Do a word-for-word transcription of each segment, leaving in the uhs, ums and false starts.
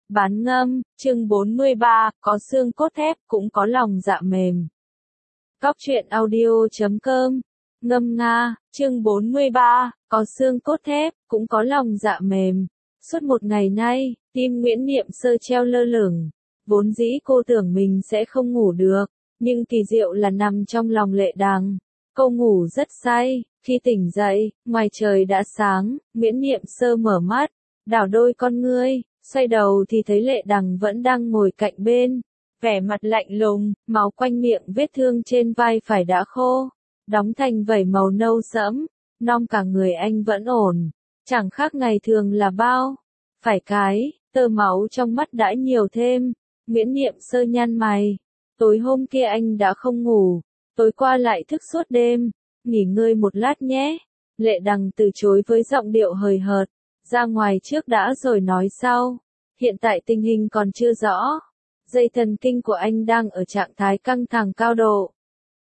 Bán ngâm, chương bốn mươi ba, có xương cốt thép cũng có lòng dạ mềm. Cóc truyện audio chấm com, ngâm nga, chương bốn mươi ba, có xương cốt thép cũng có lòng dạ mềm. Suốt một ngày nay, tim Nguyễn Niệm Sơ treo lơ lửng. Vốn dĩ cô tưởng mình sẽ không ngủ được, nhưng kỳ diệu là nằm trong lòng Lệ Đằng. Cô ngủ rất say, khi tỉnh dậy, ngoài trời đã sáng, Nguyễn Niệm Sơ mở mắt, đảo đôi con ngươi, xoay đầu thì thấy Lệ Đằng vẫn đang ngồi cạnh bên, vẻ mặt lạnh lùng, máu quanh miệng, vết thương trên vai phải đã khô, đóng thành vảy màu nâu sẫm, non cả người anh vẫn ổn, chẳng khác ngày thường là bao. Phải cái, tơ máu trong mắt đã nhiều thêm, Nguyễn Niệm Sơ nhăn mày, tối hôm kia anh đã không ngủ, tối qua lại thức suốt đêm, nghỉ ngơi một lát nhé. Lệ Đằng từ chối với giọng điệu hời hợt, ra ngoài trước đã rồi nói sau, hiện tại tình hình còn chưa rõ, dây thần kinh của anh đang ở trạng thái căng thẳng cao độ.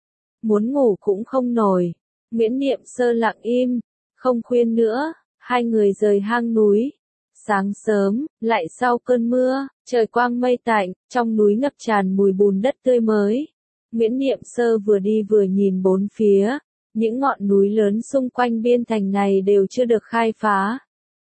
Muốn ngủ cũng không nổi, Nguyễn Niệm Sơ lặng im, không khuyên nữa, hai người rời hang núi. Sáng sớm, lại sau cơn mưa, trời quang mây tạnh, trong núi ngập tràn mùi bùn đất tươi mới. Nguyễn Niệm Sơ vừa đi vừa nhìn bốn phía, những ngọn núi lớn xung quanh biên thành này đều chưa được khai phá.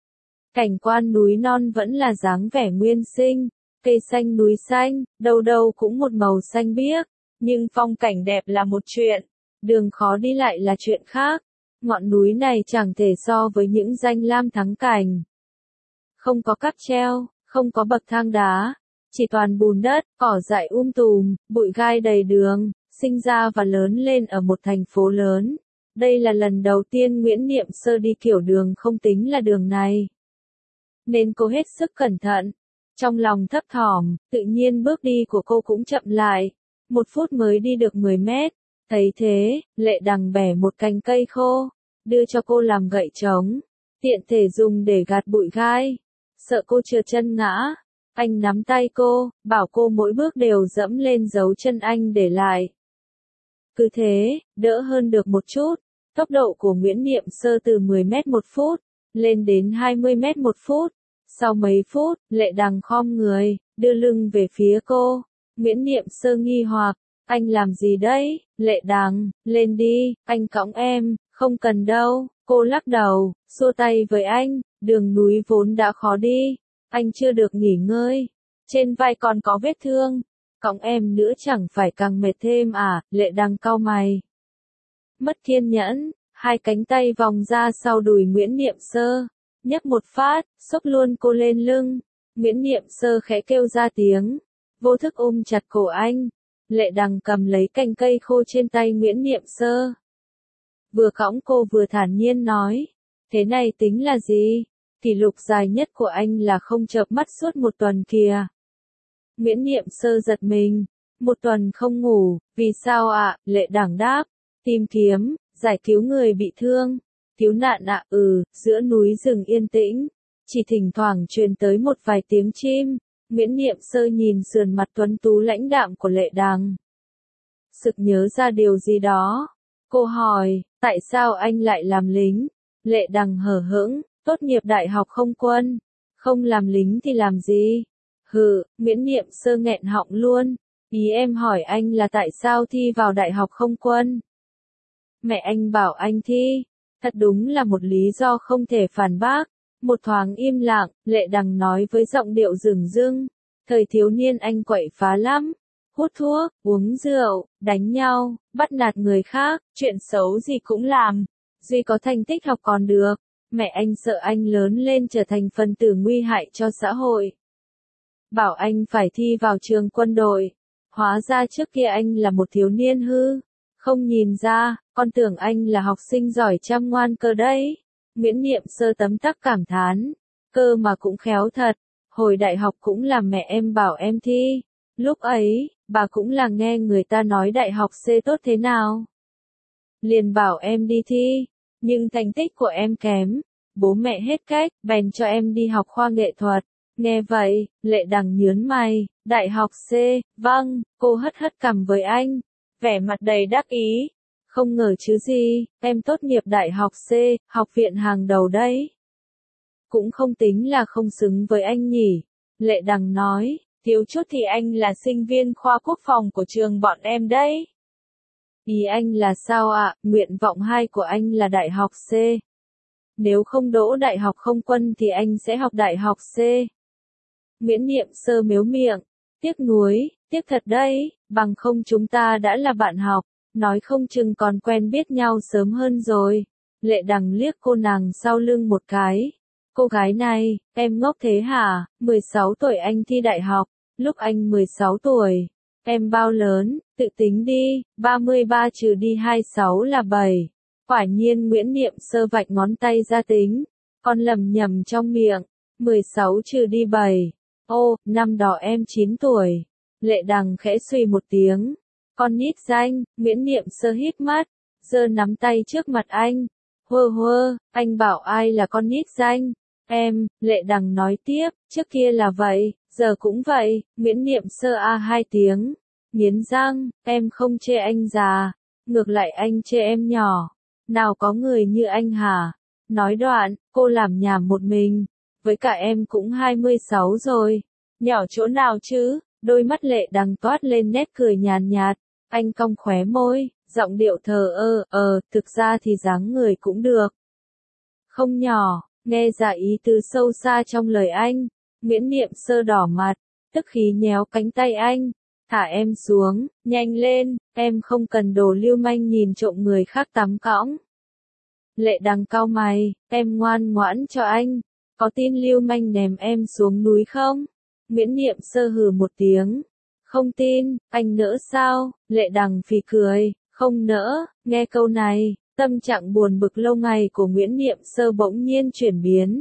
Cảnh quan núi non vẫn là dáng vẻ nguyên sinh, cây xanh núi xanh, đâu đâu cũng một màu xanh biếc, nhưng phong cảnh đẹp là một chuyện, đường khó đi lại là chuyện khác. Ngọn núi này chẳng thể so với những danh lam thắng cảnh. Không có cáp treo, không có bậc thang đá, chỉ toàn bùn đất, cỏ dại um tùm, bụi gai đầy đường, sinh ra và lớn lên ở một thành phố lớn. Đây là lần đầu tiên Nguyễn Niệm Sơ đi kiểu đường không tính là đường này, nên cô hết sức cẩn thận. Trong lòng thấp thỏm, tự nhiên bước đi của cô cũng chậm lại. Một phút mới đi được mười mét. Thấy thế, Lệ Đằng bẻ một cành cây khô, đưa cho cô làm gậy trống, tiện thể dùng để gạt bụi gai. Sợ cô trượt chân ngã, anh nắm tay cô, bảo cô mỗi bước đều dẫm lên dấu chân anh để lại. Cứ thế, đỡ hơn được một chút. Tốc độ của Nguyễn Niệm Sơ từ mười mét một phút, lên đến hai mươi mét một phút. Sau mấy phút, Lệ Đằng khom người, đưa lưng về phía cô. Nguyễn Niệm Sơ nghi hoặc, anh làm gì đấy? Lệ Đằng, lên đi, anh cõng em. Không cần đâu, cô lắc đầu, xua tay với anh, đường núi vốn đã khó đi, anh chưa được nghỉ ngơi, trên vai còn có vết thương, cõng em nữa chẳng phải càng mệt thêm à? Lệ Đằng cau mày, mất kiên nhẫn, hai cánh tay vòng ra sau đùi Nguyễn Niệm Sơ, nhấc một phát, xốc luôn cô lên lưng. Nguyễn Niệm Sơ khẽ kêu ra tiếng, vô thức ôm chặt cổ anh. Lệ Đằng cầm lấy cành cây khô trên tay Nguyễn Niệm Sơ, vừa cõng cô vừa thản nhiên nói, thế này tính là gì? Kỷ lục dài nhất của anh là không chợp mắt suốt một tuần kìa. Nguyễn Niệm Sơ giật mình, một tuần không ngủ, vì sao ạ? À? Lệ Đằng đáp, tìm kiếm, giải cứu người bị thương, cứu nạn ạ. À, ừ, giữa núi rừng yên tĩnh, chỉ thỉnh thoảng truyền tới một vài tiếng chim. Nguyễn Niệm Sơ nhìn sườn mặt tuấn tú lãnh đạm của Lệ Đằng, sực nhớ ra điều gì đó. Cô hỏi, tại sao anh lại làm lính? Lệ Đằng hờ hững, tốt nghiệp đại học không quân, không làm lính thì làm gì? Hừ, Nguyễn Niệm Sơ nghẹn họng luôn, ý em hỏi anh là tại sao thi vào đại học không quân? Mẹ anh bảo anh thi, thật đúng là một lý do không thể phản bác. Một thoáng im lặng, Lệ Đằng nói với giọng điệu dửng dưng, thời thiếu niên anh quậy phá lắm. Hút thuốc, uống rượu, đánh nhau, bắt nạt người khác, chuyện xấu gì cũng làm. Duy có thành tích học còn được. Mẹ anh sợ anh lớn lên trở thành phần tử nguy hại cho xã hội. Bảo anh phải thi vào trường quân đội. Hóa ra trước kia anh là một thiếu niên hư. Không nhìn ra, con tưởng anh là học sinh giỏi chăm ngoan cơ đấy. Nguyễn Niệm Sơ tấm tắc cảm thán. Cơ mà cũng khéo thật. Hồi đại học cũng là mẹ em bảo em thi. Lúc ấy, bà cũng là nghe người ta nói đại học C tốt thế nào. Liền bảo em đi thi, nhưng thành tích của em kém. Bố mẹ hết cách, bèn cho em đi học khoa nghệ thuật. Nghe vậy, Lệ Đằng nhướng mày, đại học C, vâng, cô hất hất cằm với anh, vẻ mặt đầy đắc ý. Không ngờ chứ gì, em tốt nghiệp đại học C, học viện hàng đầu đấy. Cũng không tính là không xứng với anh nhỉ. Lệ Đằng nói, thiếu chút thì anh là sinh viên khoa quốc phòng của trường bọn em đấy. Ý anh là sao ạ? Nguyện vọng hai của anh là đại học C. Nếu không đỗ đại học không quân thì anh sẽ học đại học C. Nguyễn Niệm Sơ mếu miệng, tiếc nuối, tiếc thật đấy, bằng không chúng ta đã là bạn học, nói không chừng còn quen biết nhau sớm hơn rồi. Lệ Đằng liếc cô nàng sau lưng một cái. Cô gái này, em ngốc thế hả? mười sáu tuổi anh thi đại học, lúc anh mười sáu tuổi. Em bao lớn, tự tính đi, ba mươi ba trừ đi hai mươi sáu là bảy. Quả nhiên Nguyễn Niệm Sơ vạch ngón tay ra tính, con lầm nhầm trong miệng, mười sáu trừ đi bảy. Ô, năm đó em chín tuổi. Lệ Đằng khẽ suy một tiếng. Con nít danh, Nguyễn Niệm Sơ hít mắt, giơ nắm tay trước mặt anh. Hơ hơ, anh bảo ai là con nít danh? Em, Lệ Đằng nói tiếp, trước kia là vậy, giờ cũng vậy. Nguyễn Niệm Sơ a hai tiếng, nghiến răng, em không chê anh già, ngược lại anh chê em nhỏ. Nào có người như anh hả? Nói đoạn, cô làm nhảm một mình. Với cả em cũng hai mươi sáu rồi. Nhỏ chỗ nào chứ? Đôi mắt Lệ Đằng toát lên nét cười nhàn nhạt. Anh cong khóe môi, giọng điệu thờ ơ, ờ, thực ra thì dáng người cũng được. Không nhỏ, nghe ra ý tứ sâu xa trong lời anh. Nguyễn Niệm Sơ đỏ mặt, tức khí nhéo cánh tay anh. Thả em xuống, nhanh lên, em không cần đồ lưu manh nhìn trộm người khác tắm cõng. Lệ Đằng cau mày, em ngoan ngoãn cho anh, có tin lưu manh ném em xuống núi không? Nguyễn Niệm Sơ hừ một tiếng, không tin, anh nỡ sao? Lệ Đằng phì cười, không nỡ. Nghe câu này, tâm trạng buồn bực lâu ngày của Nguyễn Niệm Sơ bỗng nhiên chuyển biến.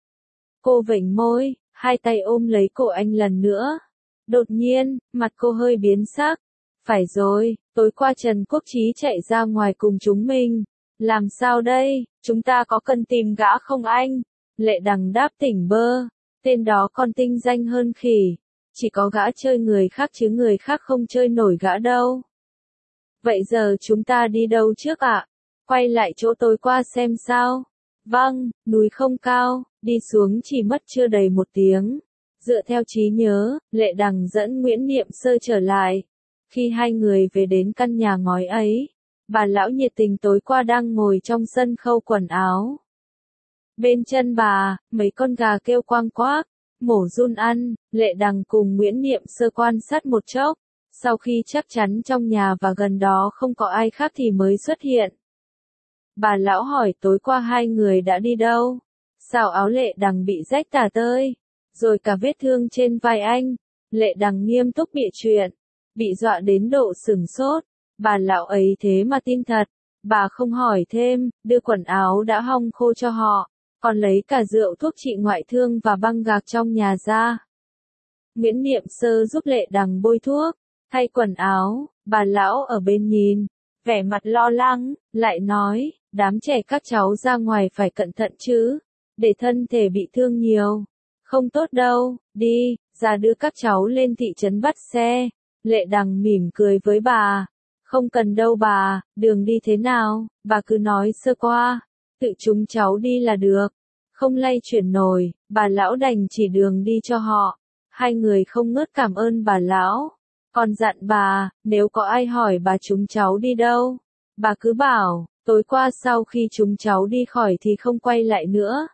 Cô vểnh môi, hai tay ôm lấy cổ anh lần nữa. Đột nhiên, mặt cô hơi biến sắc. Phải rồi, tối qua Trần Quốc Chí chạy ra ngoài cùng chúng mình. Làm sao đây, chúng ta có cần tìm gã không anh? Lệ Đằng đáp tỉnh bơ, tên đó còn tinh danh hơn khỉ. Chỉ có gã chơi người khác chứ người khác không chơi nổi gã đâu. Vậy giờ chúng ta đi đâu trước ạ? Quay lại chỗ tối qua xem sao? Vâng, núi không cao, đi xuống chỉ mất chưa đầy một tiếng. Dựa theo trí nhớ, Lệ Đằng dẫn Nguyễn Niệm Sơ trở lại. Khi hai người về đến căn nhà ngói ấy, bà lão nhiệt tình tối qua đang ngồi trong sân khâu quần áo. Bên chân bà, mấy con gà kêu quang quác, mổ run ăn. Lệ Đằng cùng Nguyễn Niệm Sơ quan sát một chốc, sau khi chắc chắn trong nhà và gần đó không có ai khác thì mới xuất hiện. Bà lão hỏi tối qua hai người đã đi đâu? Sao áo Lệ Đằng bị rách tả tơi, rồi cả vết thương trên vai anh? Lệ Đằng nghiêm túc bịa chuyện, bị dọa đến độ sửng sốt. Bà lão ấy thế mà tin thật. Bà không hỏi thêm, đưa quần áo đã hong khô cho họ, còn lấy cả rượu thuốc trị ngoại thương và băng gạc trong nhà ra. Nguyễn Niệm Sơ giúp Lệ Đằng bôi thuốc, thay quần áo. Bà lão ở bên nhìn, vẻ mặt lo lắng, lại nói, đám trẻ các cháu ra ngoài phải cẩn thận chứ, để thân thể bị thương nhiều. Không tốt đâu, đi, ra đưa các cháu lên thị trấn bắt xe. Lệ Đằng mỉm cười với bà. Không cần đâu bà, đường đi thế nào, bà cứ nói sơ qua, tự chúng cháu đi là được. Không lay chuyển nổi, bà lão đành chỉ đường đi cho họ. Hai người không ngớt cảm ơn bà lão, còn dặn bà, nếu có ai hỏi bà chúng cháu đi đâu, bà cứ bảo, tối qua sau khi chúng cháu đi khỏi thì không quay lại nữa.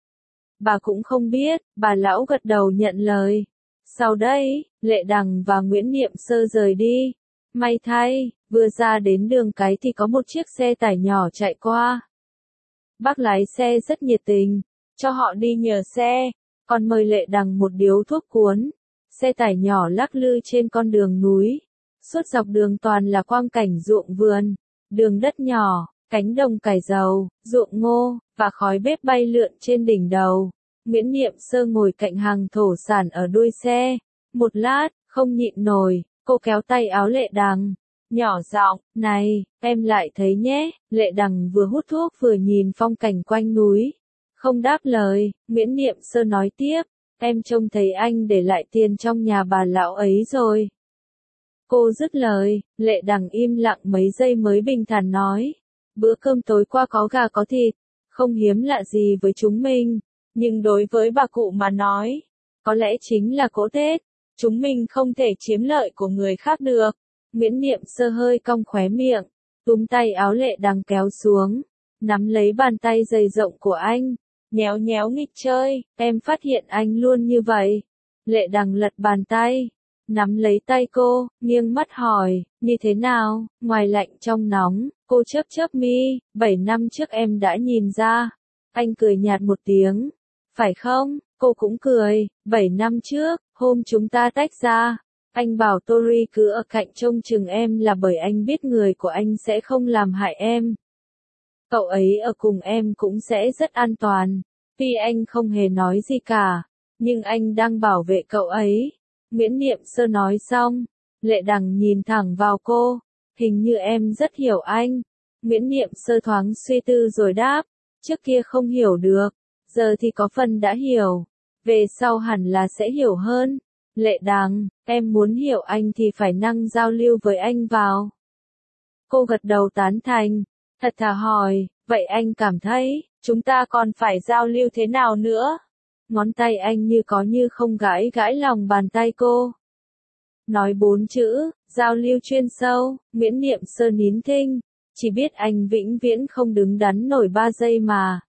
Bà cũng không biết, bà lão gật đầu nhận lời. Sau đây, Lệ Đằng và Nguyễn Niệm Sơ rời đi. May thay, vừa ra đến đường cái thì có một chiếc xe tải nhỏ chạy qua. Bác lái xe rất nhiệt tình, cho họ đi nhờ xe, còn mời Lệ Đằng một điếu thuốc cuốn. Xe tải nhỏ lắc lư trên con đường núi. Suốt dọc đường toàn là quang cảnh ruộng vườn, đường đất nhỏ, cánh đồng cải dầu, ruộng ngô, và khói bếp bay lượn trên đỉnh đầu. Nguyễn Niệm Sơ ngồi cạnh hàng thổ sản ở đuôi xe. Một lát, không nhịn nổi, cô kéo tay áo Lệ Đằng, nhỏ giọng, này, em lại thấy nhé. Lệ Đằng vừa hút thuốc vừa nhìn phong cảnh quanh núi. Không đáp lời, Nguyễn Niệm Sơ nói tiếp, em trông thấy anh để lại tiền trong nhà bà lão ấy rồi. Cô dứt lời, Lệ Đằng im lặng mấy giây mới bình thản nói, bữa cơm tối qua có gà có thịt, không hiếm lạ gì với chúng mình, nhưng đối với bà cụ mà nói, Có lẽ chính là cỗ Tết. Chúng mình không thể chiếm lợi của người khác được. Nguyễn Niệm Sơ hơi cong khóe miệng, túm tay áo Lệ Đằng kéo xuống, nắm lấy bàn tay dày rộng của anh, nhéo nhéo nghịch chơi, em phát hiện anh luôn như vậy. Lệ Đằng lật bàn tay, nắm lấy tay cô, nghiêng mắt hỏi, như thế nào, ngoài lạnh trong nóng, cô chớp chớp mi, bảy năm trước em đã nhìn ra. Anh cười nhạt một tiếng, phải không, cô cũng cười, bảy năm trước, hôm chúng ta tách ra, anh bảo Tori cứ ở cạnh trông chừng em là bởi anh biết người của anh sẽ không làm hại em. Cậu ấy ở cùng em cũng sẽ rất an toàn, tuy anh không hề nói gì cả, nhưng anh đang bảo vệ cậu ấy. Nguyễn Niệm Sơ nói xong, Lệ Đằng nhìn thẳng vào cô, hình như em rất hiểu anh. Nguyễn Niệm Sơ thoáng suy tư rồi đáp, trước kia không hiểu được, giờ thì có phần đã hiểu, về sau hẳn là sẽ hiểu hơn. Lệ Đằng, em muốn hiểu anh thì phải năng giao lưu với anh vào. Cô gật đầu tán thành, thật thà hỏi, vậy anh cảm thấy, chúng ta còn phải giao lưu thế nào nữa? Ngón tay anh như có như không gãi gãi lòng bàn tay cô. Nói bốn chữ, giao lưu chuyên sâu, Nguyễn Niệm Sơ nín thinh, chỉ biết anh vĩnh viễn không đứng đắn nổi ba giây mà.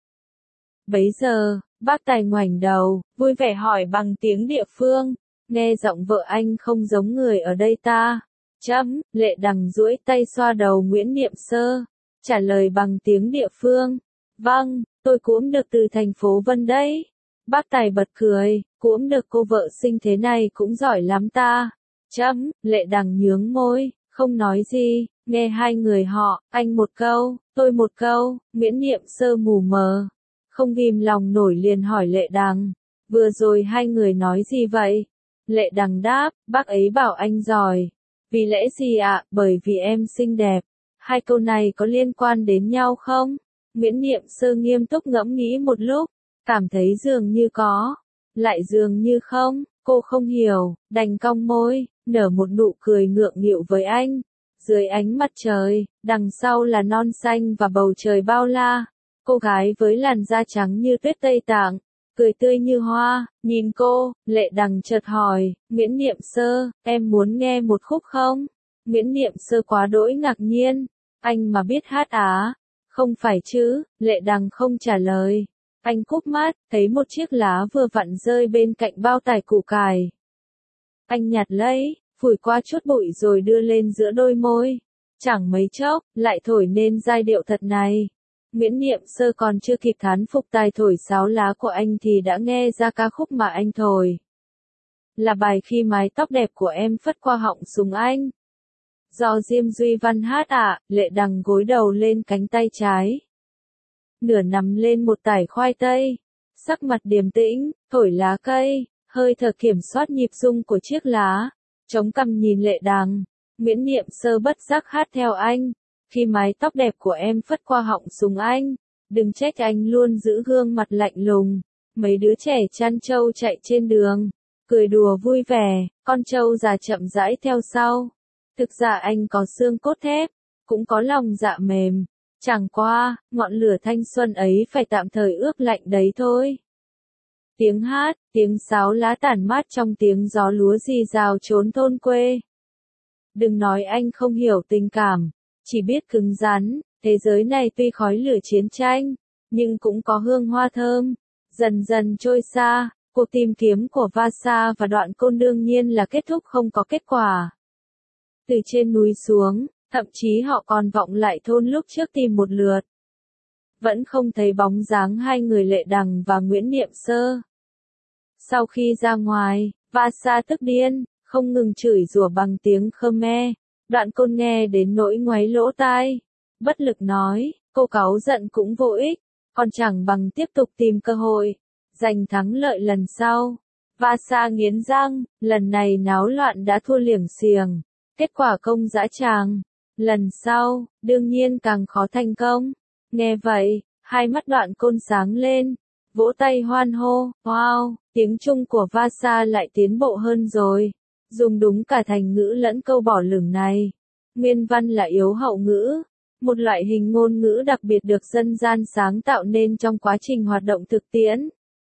Bấy giờ, bác Tài ngoảnh đầu, vui vẻ hỏi bằng tiếng địa phương, nghe giọng vợ anh không giống người ở đây ta. Chấm, Lệ Đằng duỗi tay xoa đầu Nguyễn Niệm Sơ, trả lời bằng tiếng địa phương, vâng, tôi cũng được từ thành phố Vân đấy. Bác Tài bật cười, cũng được cô vợ sinh thế này cũng giỏi lắm ta. Chấm, Lệ Đằng nhướng môi, không nói gì, nghe hai người họ, anh một câu, tôi một câu, Nguyễn Niệm Sơ mù mờ. Không ghim lòng nổi liền hỏi Lệ Đằng, vừa rồi hai người nói gì vậy? Lệ Đằng đáp, bác ấy bảo anh giỏi. Vì lẽ gì ạ? À? Bởi vì em xinh đẹp. Hai câu này có liên quan đến nhau không? Nguyễn Niệm Sơ nghiêm túc ngẫm nghĩ một lúc, cảm thấy dường như có, lại dường như không, cô không hiểu, đành cong môi, nở một nụ cười ngượng nghịu với anh. Dưới ánh mặt trời, đằng sau là non xanh và bầu trời bao la. Cô gái với làn da trắng như tuyết Tây Tạng, cười tươi như hoa, nhìn cô, Lệ Đằng chợt hỏi, Nguyễn Niệm Sơ, em muốn nghe một khúc không? Nguyễn Niệm Sơ quá đỗi ngạc nhiên, anh mà biết hát á? Không phải chứ, Lệ Đằng không trả lời. Anh cúp mắt, thấy một chiếc lá vừa vặn rơi bên cạnh bao tải củ cải. Anh nhặt lấy, phủi qua chút bụi rồi đưa lên giữa đôi môi. Chẳng mấy chốc, lại thổi nên giai điệu thật này. Nguyễn Niệm Sơ còn chưa kịp thán phục tài thổi sáo lá của anh thì đã nghe ra ca khúc mà anh thổi. Là bài Khi mái tóc đẹp của em phất qua họng súng anh. Do Diêm Duy Văn hát ạ, à, Lệ Đằng gối đầu lên cánh tay trái. Nửa nằm lên một tải khoai tây. Sắc mặt điềm tĩnh, thổi lá cây, hơi thở kiểm soát nhịp rung của chiếc lá. Chống cằm nhìn Lệ Đằng, Nguyễn Niệm Sơ bất giác hát theo anh. Khi mái tóc đẹp của em phất qua họng súng anh, đừng trách anh luôn giữ gương mặt lạnh lùng. Mấy đứa trẻ chăn trâu chạy trên đường, cười đùa vui vẻ, con trâu già chậm rãi theo sau. Thực ra anh có xương cốt thép, cũng có lòng dạ mềm. Chẳng qua, ngọn lửa thanh xuân ấy phải tạm thời ướp lạnh đấy thôi. Tiếng hát, tiếng sáo lá tản mát trong tiếng gió lúa rì rào trốn thôn quê. Đừng nói anh không hiểu tình cảm, chỉ biết cứng rắn, thế giới này tuy khói lửa chiến tranh, nhưng cũng có hương hoa thơm. Dần dần trôi xa, cuộc tìm kiếm của Vasa và Đoạn Côn đương nhiên là kết thúc không có kết quả. Từ trên núi xuống, thậm chí họ còn vọng lại thôn lúc trước tìm một lượt. Vẫn không thấy bóng dáng hai người Lệ Đằng và Nguyễn Niệm Sơ. Sau khi ra ngoài, Vasa tức điên, không ngừng chửi rủa bằng tiếng Khmer. Đoạn Côn nghe đến nỗi ngoáy lỗ tai. Bất lực nói, cô cáu giận cũng vô ích, còn chẳng bằng tiếp tục tìm cơ hội, giành thắng lợi lần sau. Vasa nghiến răng, lần này náo loạn đã thua liểng xiềng, kết quả công dã tràng. Lần sau, đương nhiên càng khó thành công. Nghe vậy, hai mắt Đoạn Côn sáng lên, vỗ tay hoan hô, wow, tiếng Trung của Vasa lại tiến bộ hơn rồi. Dùng đúng cả thành ngữ lẫn câu bỏ lửng này. Nguyên văn là yếu hậu ngữ, một loại hình ngôn ngữ đặc biệt được dân gian sáng tạo nên trong quá trình hoạt động thực tiễn.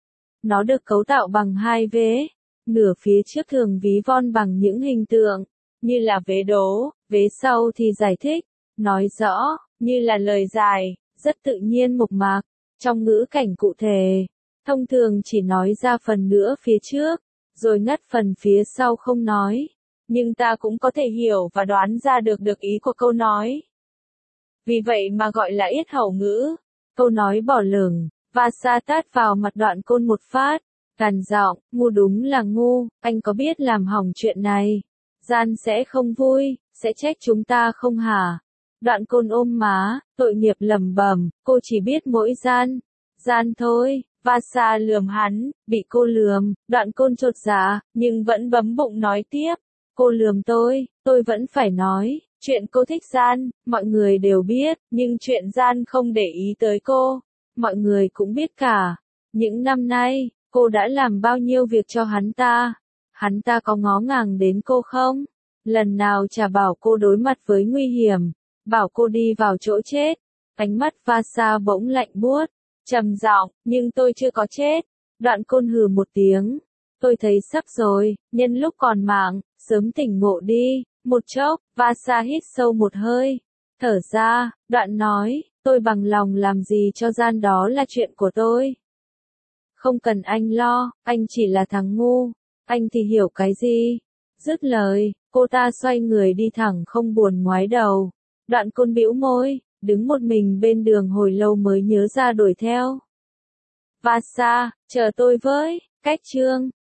Nó được cấu tạo bằng hai vế. Nửa phía trước thường ví von bằng những hình tượng, như là vế đố, vế sau thì giải thích, nói rõ, như là lời giải, rất tự nhiên mộc mạc, trong ngữ cảnh cụ thể. Thông thường chỉ nói ra phần nữa phía trước, rồi ngắt phần phía sau không nói. Nhưng ta cũng có thể hiểu và đoán ra được được ý của câu nói. Vì vậy mà gọi là yết hầu ngữ. Câu nói bỏ lửng, và sa tát vào mặt Đoạn Côn một phát, gằn giọng, ngu đúng là ngu, anh có biết làm hỏng chuyện này. Gian sẽ không vui, sẽ trách chúng ta không hả? Đoạn Côn ôm má, tội nghiệp lẩm bẩm, cô chỉ biết mỗi gian. Gian thôi. Và sa lườm hắn, bị cô lườm, Đoạn Côn chột dạ, nhưng vẫn bấm bụng nói tiếp. Cô lườm tôi, tôi vẫn phải nói, chuyện cô thích gian, mọi người đều biết, nhưng chuyện gian không để ý tới cô, mọi người cũng biết cả. Những năm nay, cô đã làm bao nhiêu việc cho hắn ta? Hắn ta có ngó ngàng đến cô không? Lần nào chả bảo cô đối mặt với nguy hiểm, bảo cô đi vào chỗ chết. Ánh mắt Vasa bỗng lạnh buốt, trầm giọng, nhưng tôi chưa có chết. Đoạn Côn hừ một tiếng. Tôi thấy sắp rồi, nhân lúc còn mạng, sớm tỉnh ngộ đi. Một chốc, Vasa hít sâu một hơi. Thở ra, Đoạn nói, tôi bằng lòng làm gì cho gian, đó là chuyện của tôi. Không cần anh lo, anh chỉ là thằng ngu. Anh thì hiểu cái gì? Dứt lời, cô ta xoay người đi thẳng không buồn ngoái đầu. Đoạn Côn bĩu môi, đứng một mình bên đường hồi lâu mới nhớ ra đuổi theo. Vasa, chờ tôi với, cách chương.